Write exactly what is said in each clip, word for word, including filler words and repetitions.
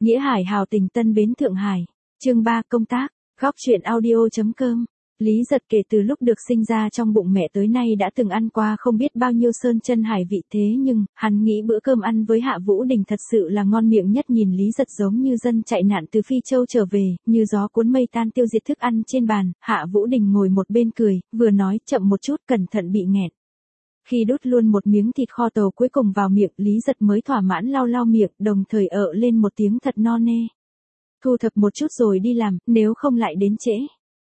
Nghĩa Hải hào tình Tân Bến Thượng Hải. Chương ba Công tác. Góc truyện audio.com. Lý Giật kể từ lúc được sinh ra trong bụng mẹ tới nay đã từng ăn qua không biết bao nhiêu sơn chân hải vị, thế nhưng, hắn nghĩ bữa cơm ăn với Hạ Vũ Đình thật sự là ngon miệng nhất. Nhìn Lý Giật giống như dân chạy nạn từ Phi Châu trở về, như gió cuốn mây tan tiêu diệt thức ăn trên bàn. Hạ Vũ Đình ngồi một bên cười, vừa nói chậm một chút, cẩn thận bị nghẹn. Khi đút luôn một miếng thịt kho tàu cuối cùng vào miệng, Lý Giật mới thỏa mãn lau lau miệng, đồng thời ợ lên một tiếng thật no nê. Thu thập một chút rồi đi làm, nếu không lại đến trễ.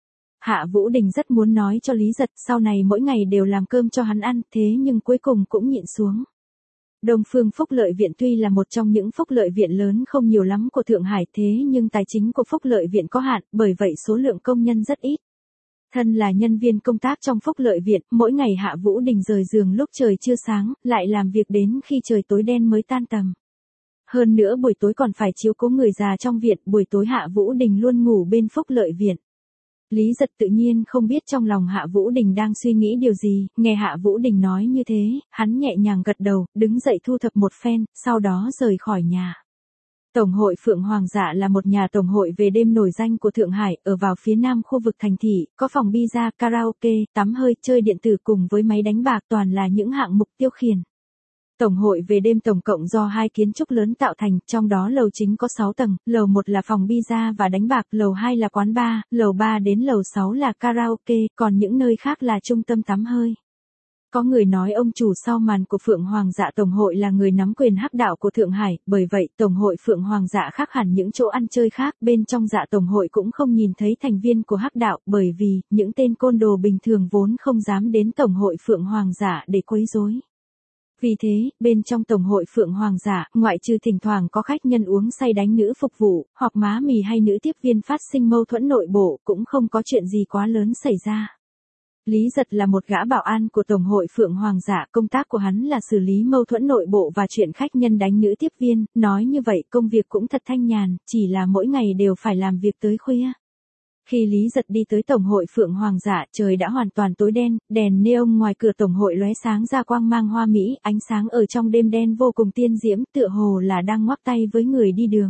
Hạ Vũ Đình rất muốn nói cho Lý Giật sau này mỗi ngày đều làm cơm cho hắn ăn, thế nhưng cuối cùng cũng nhịn xuống. Đông Phương Phúc Lợi Viện tuy là một trong những phúc lợi viện lớn không nhiều lắm của Thượng Hải, thế nhưng tài chính của phúc lợi viện có hạn, bởi vậy số lượng công nhân rất ít. Thân là nhân viên công tác trong phúc lợi viện, mỗi ngày Hạ Vũ Đình rời giường lúc trời chưa sáng, lại làm việc đến khi trời tối đen mới tan tầm. Hơn nữa buổi tối còn phải chiếu cố người già trong viện, buổi tối Hạ Vũ Đình luôn ngủ bên phúc lợi viện. Lý Giật tự nhiên không biết trong lòng Hạ Vũ Đình đang suy nghĩ điều gì, nghe Hạ Vũ Đình nói như thế, hắn nhẹ nhàng gật đầu, đứng dậy thu thập một phen, sau đó rời khỏi nhà. Tổng hội Phượng Hoàng Dạ là một nhà tổng hội về đêm nổi danh của Thượng Hải, ở vào phía nam khu vực thành thị, có phòng pizza, karaoke, tắm hơi, chơi điện tử cùng với máy đánh bạc, toàn là những hạng mục tiêu khiển. Tổng hội về đêm tổng cộng do hai kiến trúc lớn tạo thành, trong đó lầu chính có sáu tầng, lầu một là phòng pizza và đánh bạc, lầu hai là quán bar, lầu ba đến lầu sáu là karaoke, còn những nơi khác là trung tâm tắm hơi. Có người nói ông chủ sau màn của Phượng Hoàng Dạ Tổng hội là người nắm quyền hắc đạo của Thượng Hải, bởi vậy Tổng hội Phượng Hoàng Dạ khác hẳn những chỗ ăn chơi khác, bên trong Dạ Tổng hội cũng không nhìn thấy thành viên của hắc đạo, bởi vì những tên côn đồ bình thường vốn không dám đến Tổng hội Phượng Hoàng Dạ để quấy rối. Vì thế, bên trong Tổng hội Phượng Hoàng Dạ, ngoại trừ thỉnh thoảng có khách nhân uống say đánh nữ phục vụ, hoặc má mì hay nữ tiếp viên phát sinh mâu thuẫn nội bộ, cũng không có chuyện gì quá lớn xảy ra. Lý Giật là một gã bảo an của Tổng hội Phượng Hoàng Dạ, công tác của hắn là xử lý mâu thuẫn nội bộ và chuyện khách nhân đánh nữ tiếp viên, nói như vậy công việc cũng thật thanh nhàn, chỉ là mỗi ngày đều phải làm việc tới khuya. Khi Lý Giật đi tới Tổng hội Phượng Hoàng Dạ, trời đã hoàn toàn tối đen, đèn neon ngoài cửa Tổng hội lóe sáng ra quang mang hoa mỹ, ánh sáng ở trong đêm đen vô cùng tiên diễm, tựa hồ là đang ngoắc tay với người đi đường.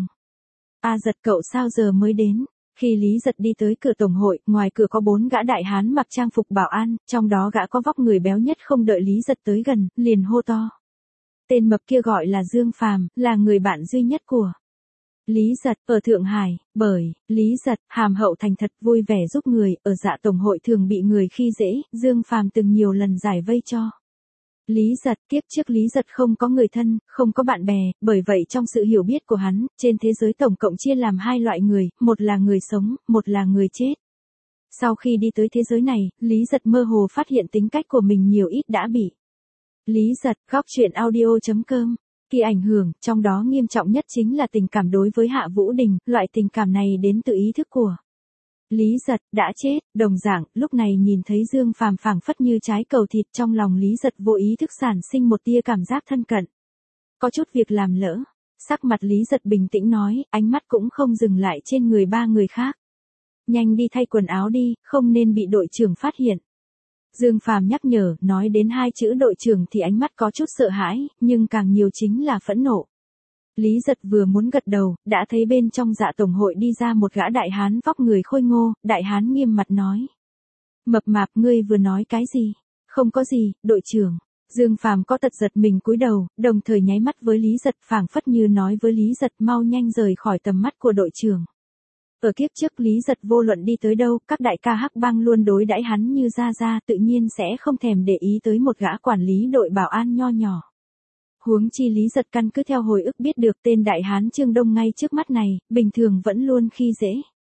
A Giật, cậu sao giờ mới đến? Khi Lý Giật đi tới cửa Tổng hội, ngoài cửa có bốn gã đại hán mặc trang phục bảo an, trong đó gã có vóc người béo nhất không đợi Lý Giật tới gần, liền hô to. Tên mập kia gọi là Dương Phàm, là người bạn duy nhất của Lý Giật, ở Thượng Hải, bởi Lý Giật, hàm hậu thành thật vui vẻ giúp người, ở Dạ Tổng hội thường bị người khi dễ, Dương Phàm từng nhiều lần giải vây cho Lý Giật. Kiếp trước Lý Giật không có người thân, không có bạn bè, bởi vậy trong sự hiểu biết của hắn, trên thế giới tổng cộng chia làm hai loại người, một là người sống, một là người chết. Sau khi đi tới thế giới này, Lý Giật mơ hồ phát hiện tính cách của mình nhiều ít đã bị Lý Giật, góc truyện audio.com. Kỳ ảnh hưởng, trong đó nghiêm trọng nhất chính là tình cảm đối với Hạ Vũ Đình, loại tình cảm này đến từ ý thức của Lý Giật, đã chết. Đồng dạng, lúc này nhìn thấy Dương Phàm phảng phất như trái cầu thịt, trong lòng Lý Giật vô ý thức sản sinh một tia cảm giác thân cận. Có chút việc làm lỡ. Sắc mặt Lý Giật bình tĩnh nói, ánh mắt cũng không dừng lại trên người ba người khác. Nhanh đi thay quần áo đi, không nên bị đội trưởng phát hiện. Dương Phàm nhắc nhở, nói đến hai chữ đội trưởng thì ánh mắt có chút sợ hãi, nhưng càng nhiều chính là phẫn nộ. Lý Giật vừa muốn gật đầu, đã thấy bên trong Dạ Tổng hội đi ra một gã đại hán vóc người khôi ngô, đại hán nghiêm mặt nói. Mập mạp, ngươi vừa nói cái gì? Không có gì, đội trưởng. Dương Phàm có tật giật mình cúi đầu, đồng thời nháy mắt với Lý Giật, phảng phất như nói với Lý Giật mau nhanh rời khỏi tầm mắt của đội trưởng. Ở kiếp trước Lý Giật vô luận đi tới đâu, các đại ca hắc bang luôn đối đãi hắn như ra ra, tự nhiên sẽ không thèm để ý tới một gã quản lý đội bảo an nho nhỏ. Huống chi Lý Giật căn cứ theo hồi ức biết được tên đại hán Trương Đông ngay trước mắt này, bình thường vẫn luôn khi dễ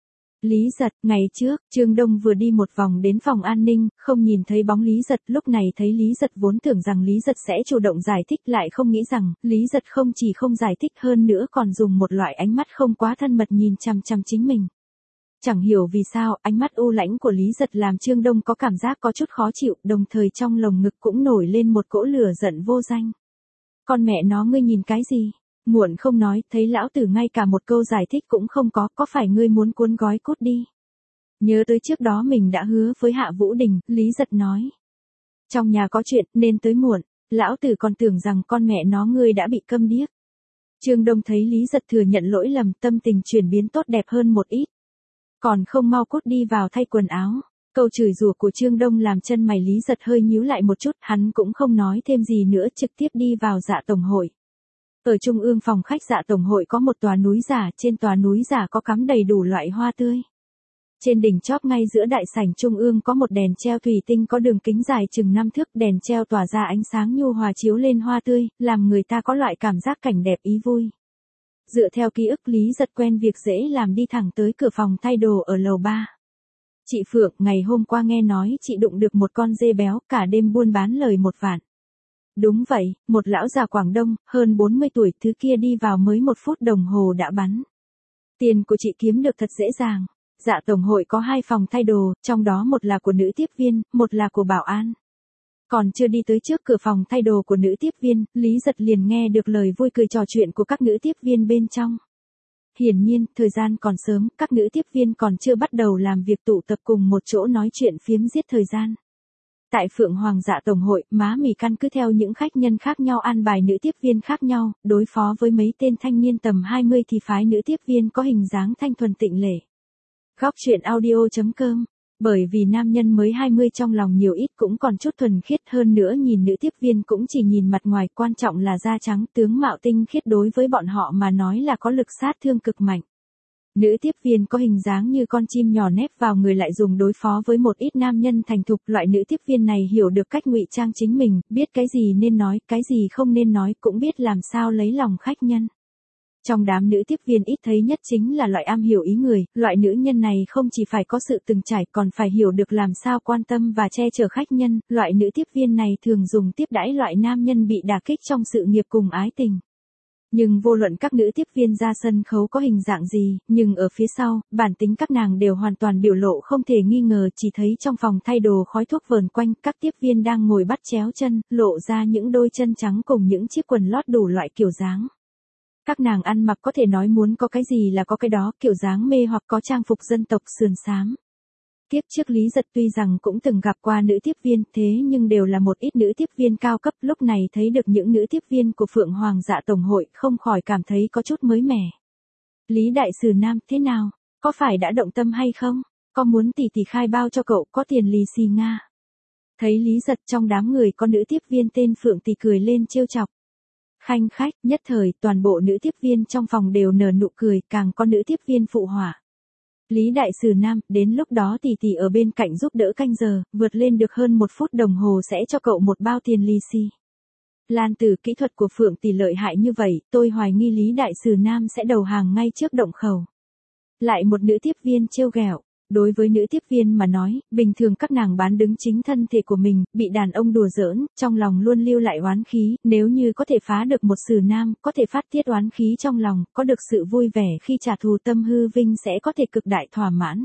Lý Giật. Ngày trước, Trương Đông vừa đi một vòng đến phòng an ninh, không nhìn thấy bóng Lý Giật, lúc này thấy Lý Giật vốn tưởng rằng Lý Giật sẽ chủ động giải thích, lại không nghĩ rằng, Lý Giật không chỉ không giải thích hơn nữa còn dùng một loại ánh mắt không quá thân mật nhìn chằm chằm chính mình. Chẳng hiểu vì sao, ánh mắt u lãnh của Lý Giật làm Trương Đông có cảm giác có chút khó chịu, đồng thời trong lồng ngực cũng nổi lên một cỗ lửa giận vô danh. Con mẹ nó, ngươi nhìn cái gì? Muộn không nói, thấy lão tử ngay cả một câu giải thích cũng không có, có phải ngươi muốn cuốn gói cút đi? Nhớ tới trước đó mình đã hứa với Hạ Vũ Đình, Lý Giật nói. Trong nhà có chuyện, nên tới muộn, lão tử còn tưởng rằng con mẹ nó ngươi đã bị câm điếc. Trương Đông thấy Lý Giật thừa nhận lỗi lầm, tâm tình chuyển biến tốt đẹp hơn một ít. Còn không mau cút đi vào thay quần áo. Câu chửi rủa của Trương Đông làm chân mày Lý Giật hơi nhíu lại một chút, hắn cũng không nói thêm gì nữa, trực tiếp đi vào Dạ Tổng hội. Ở trung ương phòng khách Dạ Tổng hội có một tòa núi giả, trên tòa núi giả có cắm đầy đủ loại hoa tươi. Trên đỉnh chóp ngay giữa đại sảnh trung ương có một đèn treo thủy tinh có đường kính dài chừng năm thước, đèn treo tỏa ra ánh sáng nhu hòa chiếu lên hoa tươi, làm người ta có loại cảm giác cảnh đẹp ý vui. Dựa theo ký ức Lý Giật quen việc dễ làm đi thẳng tới cửa phòng thay đồ ở lầu ba. Chị Phượng, ngày hôm qua nghe nói chị đụng được một con dê béo, cả đêm buôn bán lời một vạn. Đúng vậy, một lão già Quảng Đông, hơn bốn mươi tuổi, thứ kia đi vào mới một phút đồng hồ đã bắn. Tiền của chị kiếm được thật dễ dàng. Dạ Tổng hội có hai phòng thay đồ, trong đó một là của nữ tiếp viên, một là của bảo an. Còn chưa đi tới trước cửa phòng thay đồ của nữ tiếp viên, Lý Giật liền nghe được lời vui cười trò chuyện của các nữ tiếp viên bên trong. Hiển nhiên, thời gian còn sớm, các nữ tiếp viên còn chưa bắt đầu làm việc, tụ tập cùng một chỗ nói chuyện phiếm giết thời gian. Tại Phượng Hoàng Dạ Tổng hội, má mì căn cứ theo những khách nhân khác nhau an bài nữ tiếp viên khác nhau, đối phó với mấy tên thanh niên tầm hai mươi thì phái nữ tiếp viên có hình dáng thanh thuần tịnh lệ. Góc truyện audio chấm com. Bởi vì nam nhân mới hai mươi trong lòng nhiều ít cũng còn chút thuần khiết, hơn nữa nhìn nữ tiếp viên cũng chỉ nhìn mặt ngoài, quan trọng là da trắng, tướng mạo tinh khiết, đối với bọn họ mà nói là có lực sát thương cực mạnh. Nữ tiếp viên có hình dáng như con chim nhỏ nép vào người lại dùng đối phó với một ít nam nhân thành thục, loại nữ tiếp viên này hiểu được cách ngụy trang chính mình, biết cái gì nên nói, cái gì không nên nói, cũng biết làm sao lấy lòng khách nhân. Trong đám nữ tiếp viên ít thấy nhất chính là loại am hiểu ý người, loại nữ nhân này không chỉ phải có sự từng trải còn phải hiểu được làm sao quan tâm và che chở khách nhân, loại nữ tiếp viên này thường dùng tiếp đãi loại nam nhân bị đả kích trong sự nghiệp cùng ái tình. Nhưng vô luận các nữ tiếp viên ra sân khấu có hình dạng gì, nhưng ở phía sau, bản tính các nàng đều hoàn toàn biểu lộ không thể nghi ngờ, chỉ thấy trong phòng thay đồ khói thuốc vờn quanh, các tiếp viên đang ngồi bắt chéo chân, lộ ra những đôi chân trắng cùng những chiếc quần lót đủ loại kiểu dáng. Các nàng ăn mặc có thể nói muốn có cái gì là có cái đó, kiểu dáng mê hoặc, có trang phục dân tộc sườn xám. Tiếp trước Lý Giật tuy rằng cũng từng gặp qua nữ tiếp viên, thế nhưng đều là một ít nữ tiếp viên cao cấp, lúc này thấy được những nữ tiếp viên của Phượng Hoàng Dạ Tổng hội, không khỏi cảm thấy có chút mới mẻ. Lý Đại Sử Nam, thế nào? Có phải đã động tâm hay không? Có muốn tỷ tỷ khai bao cho cậu, có tiền lì xì Nga? Thấy Lý Giật trong đám người có nữ tiếp viên tên Phượng tỷ cười lên trêu chọc. Khanh khách, nhất thời, toàn bộ nữ tiếp viên trong phòng đều nở nụ cười, càng có nữ tiếp viên phụ họa. Lý Đại Sử Nam, đến lúc đó tỷ tỷ ở bên cạnh giúp đỡ canh giờ, vượt lên được hơn một phút đồng hồ sẽ cho cậu một bao tiền lì xì. Lan Tử, kỹ thuật của Phượng tỷ lợi hại như vậy, tôi hoài nghi Lý Đại Sử Nam sẽ đầu hàng ngay trước động khẩu. Lại một nữ tiếp viên trêu ghẹo. Đối với nữ tiếp viên mà nói, bình thường các nàng bán đứng chính thân thể của mình, bị đàn ông đùa giỡn, trong lòng luôn lưu lại oán khí, nếu như có thể phá được một Sử Nam, có thể phát tiết oán khí trong lòng, có được sự vui vẻ khi trả thù, tâm hư vinh sẽ có thể cực đại thỏa mãn.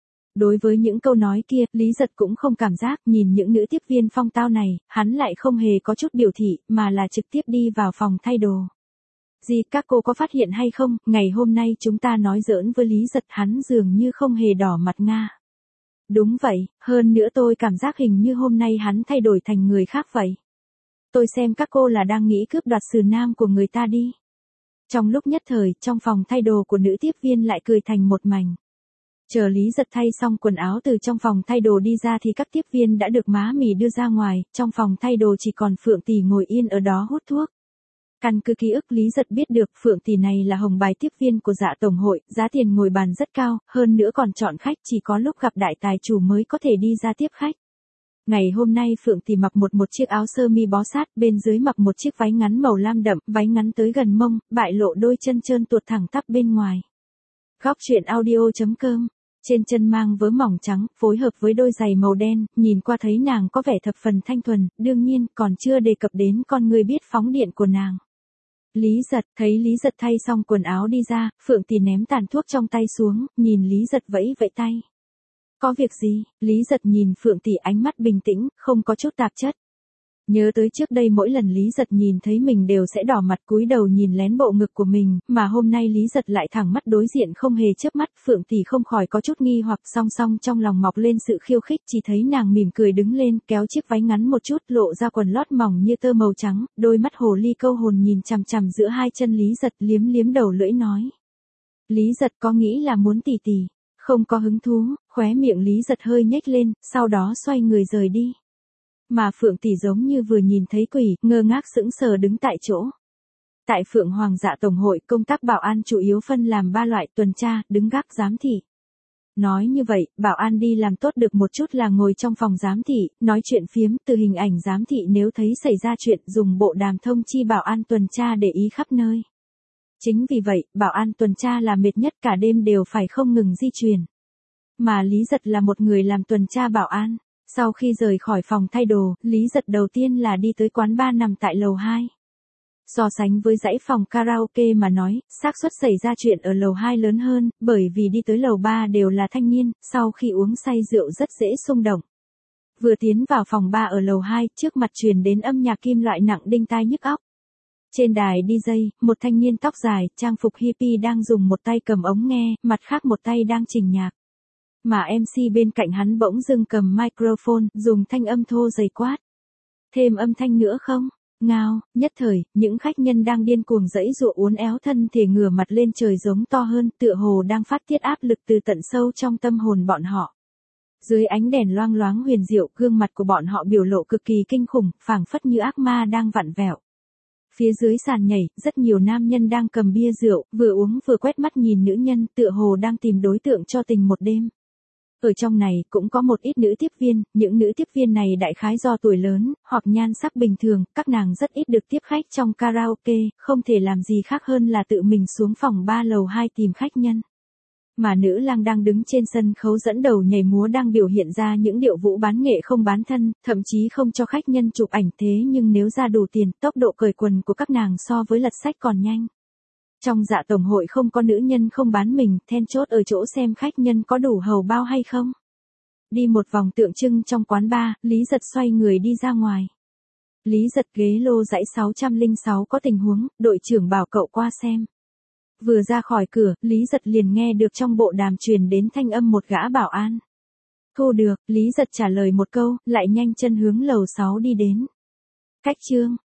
Đối với những câu nói kia, Lý Giật cũng không cảm giác, nhìn những nữ tiếp viên phong tao này, hắn lại không hề có chút biểu thị, mà là trực tiếp đi vào phòng thay đồ. Gì, các cô có phát hiện hay không, ngày hôm nay chúng ta nói giỡn với Lý Giật, hắn dường như không hề đỏ mặt Nga. Đúng vậy, hơn nữa tôi cảm giác hình như hôm nay hắn thay đổi thành người khác vậy. Tôi xem các cô là đang nghĩ cướp đoạt Sử Nam của người ta đi. Trong lúc nhất thời, trong phòng thay đồ của nữ tiếp viên lại cười thành một mảnh. Chờ Lý Giật thay xong quần áo từ trong phòng thay đồ đi ra thì các tiếp viên đã được má mì đưa ra ngoài, trong phòng thay đồ chỉ còn Phượng tỷ ngồi yên ở đó hút thuốc. Căn cứ ký ức Lý Giật biết được, Phượng tỷ này là hồng bài tiếp viên của Dạ Tổng hội, giá tiền ngồi bàn rất cao, hơn nữa còn chọn khách, chỉ có lúc gặp đại tài chủ mới có thể đi ra tiếp khách. Ngày hôm nay Phượng tỷ mặc một một chiếc áo sơ mi bó sát, bên dưới mặc một chiếc váy ngắn màu lam đậm, váy ngắn tới gần mông, bại lộ đôi chân trơn tuột thẳng tắp bên ngoài. Góc truyện audio chấm com. Trên chân mang vớ mỏng trắng, phối hợp với đôi giày màu đen, nhìn qua thấy nàng có vẻ thập phần thanh thuần, đương nhiên còn chưa đề cập đến con người biết phóng điện của nàng. Lý Giật, thấy Lý Giật thay xong quần áo đi ra, Phượng tỷ ném tàn thuốc trong tay xuống, nhìn Lý Giật vẫy vẫy tay. Có việc gì? Lý Giật nhìn Phượng tỷ ánh mắt bình tĩnh, không có chút tạp chất. Nhớ tới trước đây mỗi lần Lý Giật nhìn thấy mình đều sẽ đỏ mặt cúi đầu nhìn lén bộ ngực của mình, mà hôm nay Lý Giật lại thẳng mắt đối diện không hề chớp mắt, Phượng Tỷ không khỏi có chút nghi hoặc, song song trong lòng mọc lên sự khiêu khích, chỉ thấy nàng mỉm cười đứng lên, kéo chiếc váy ngắn một chút, lộ ra quần lót mỏng như tơ màu trắng, đôi mắt hồ ly câu hồn nhìn chằm chằm giữa hai chân Lý Giật, liếm liếm đầu lưỡi nói. Lý Giật có nghĩ là muốn tỷ tỷ, không có hứng thú, khóe miệng Lý Giật hơi nhếch lên, sau đó xoay người rời đi. Mà Phượng Tỷ giống như vừa nhìn thấy quỷ, ngơ ngác sững sờ đứng tại chỗ. Tại Phượng Hoàng Dạ Tổng hội, công tác bảo an chủ yếu phân làm ba loại: tuần tra, đứng gác, giám thị. Nói như vậy, bảo an đi làm tốt được một chút là ngồi trong phòng giám thị, nói chuyện phiếm, từ hình ảnh giám thị nếu thấy xảy ra chuyện dùng bộ đàm thông chi bảo an tuần tra để ý khắp nơi. Chính vì vậy, bảo an tuần tra là mệt nhất, cả đêm đều phải không ngừng di chuyển. Mà Lý Giật là một người làm tuần tra bảo an. Sau khi rời khỏi phòng thay đồ, Lý Giật đầu tiên là đi tới quán bar nằm tại lầu hai. So sánh với dãy phòng karaoke mà nói, xác suất xảy ra chuyện ở lầu hai lớn hơn, bởi vì đi tới lầu ba đều là thanh niên, sau khi uống say rượu rất dễ xung động. Vừa tiến vào phòng bar ở lầu hai, trước mặt truyền đến âm nhạc kim loại nặng đinh tai nhức óc. Trên đài đi jay, một thanh niên tóc dài, trang phục hippie đang dùng một tay cầm ống nghe, mặt khác một tay đang chỉnh nhạc. Mà em xê bên cạnh hắn bỗng dưng cầm microphone, dùng thanh âm thô dày quát. Thêm âm thanh nữa không? Ngao, nhất thời, những khách nhân đang điên cuồng giãy giụa uốn éo thân thể ngửa mặt lên trời giống to hơn, tựa hồ đang phát tiết áp lực từ tận sâu trong tâm hồn bọn họ. Dưới ánh đèn loang loáng huyền diệu, gương mặt của bọn họ biểu lộ cực kỳ kinh khủng, phảng phất như ác ma đang vặn vẹo. Phía dưới sàn nhảy, rất nhiều nam nhân đang cầm bia rượu, vừa uống vừa quét mắt nhìn nữ nhân, tựa hồ đang tìm đối tượng cho tình một đêm. Ở trong này cũng có một ít nữ tiếp viên, những nữ tiếp viên này đại khái do tuổi lớn, hoặc nhan sắc bình thường, các nàng rất ít được tiếp khách trong karaoke, không thể làm gì khác hơn là tự mình xuống phòng ba lầu hai tìm khách nhân. Mà nữ lang đang đứng trên sân khấu dẫn đầu nhảy múa đang biểu hiện ra những điệu vũ bán nghệ không bán thân, thậm chí không cho khách nhân chụp ảnh, thế nhưng nếu ra đủ tiền, tốc độ cởi quần của các nàng so với lật sách còn nhanh. Trong Dạ Tổng hội không có nữ nhân không bán mình, then chốt ở chỗ xem khách nhân có đủ hầu bao hay không. Đi một vòng tượng trưng trong quán bar, Lý Giật xoay người đi ra ngoài. Lý Giật ghế lô dãy sáu không sáu có tình huống, đội trưởng bảo cậu qua xem. Vừa ra khỏi cửa, Lý Giật liền nghe được trong bộ đàm truyền đến thanh âm một gã bảo an. Thu được, Lý Giật trả lời một câu, lại nhanh chân hướng lầu sáu đi đến. Cách trương,